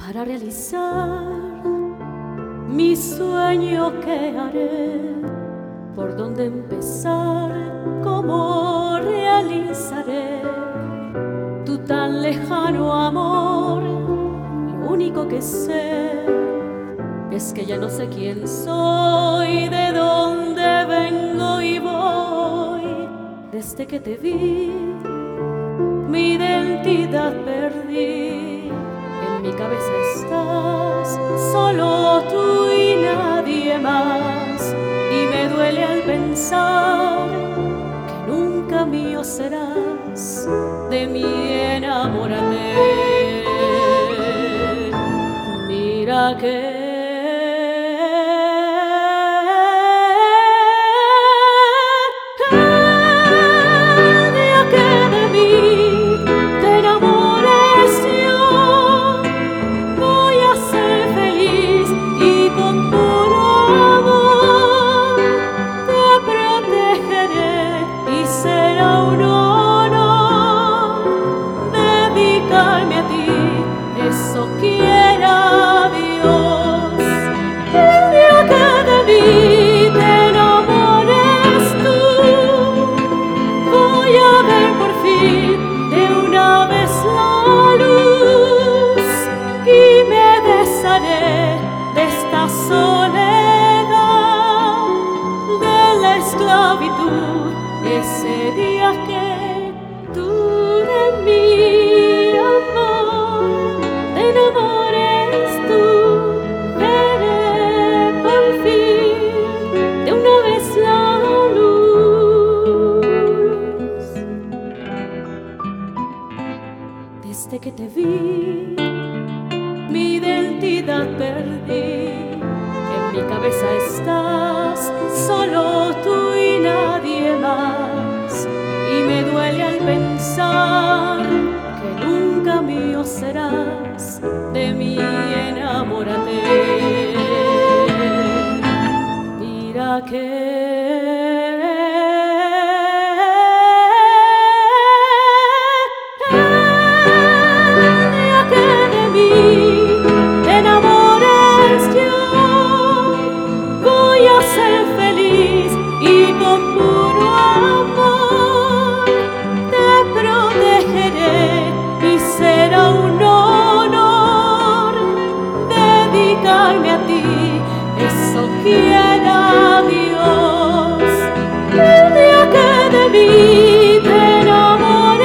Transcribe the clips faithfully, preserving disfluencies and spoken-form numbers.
para realizar mi sueño. ¿Qué haré? ¿Por dónde empezar? ¿Cómo realizaré tu tan lejano amor? Lo único que sé es que ya no sé quién soy, de dónde vengo y voy. Desde que te vi, mi identidad perdí. En mi cabeza estás, solo tú y nadie más. Y me duele al pensar que nunca mío serás. De mí enamórate. Mira que eso quiera Dios. El día que de mí te enamores tú, voy a ver por fin de una vez la luz y me desharé de esta soledad, de la esclavitud. Ese día que tú de mí, amor, te enamores tú, veré por fin de una vez la luz. Desde que te vi, mi identidad perdí. En mi cabeza estás, solo tú y nadie más. Y me duele al pensar que nunca mío serás. De mí enamórate. Mira que el día que de mí te enamores yo, voy a ser feliz y con puro amor te protegeré y será un honor dedicarme a ti. Eso quiera Dios. El día que de mí te enamores,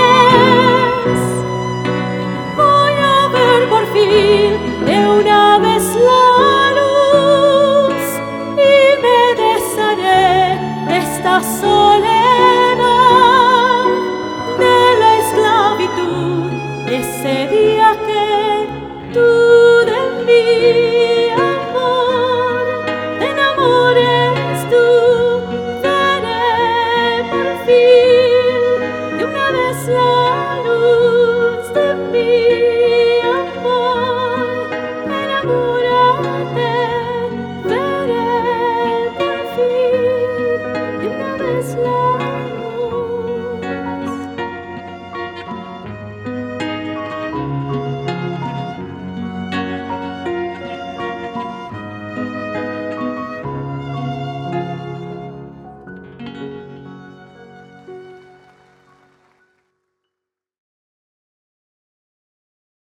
voy a ver por fin de una vez la luz y me desharé de esta soledad, de la esclavitud. Ese día que tú de mí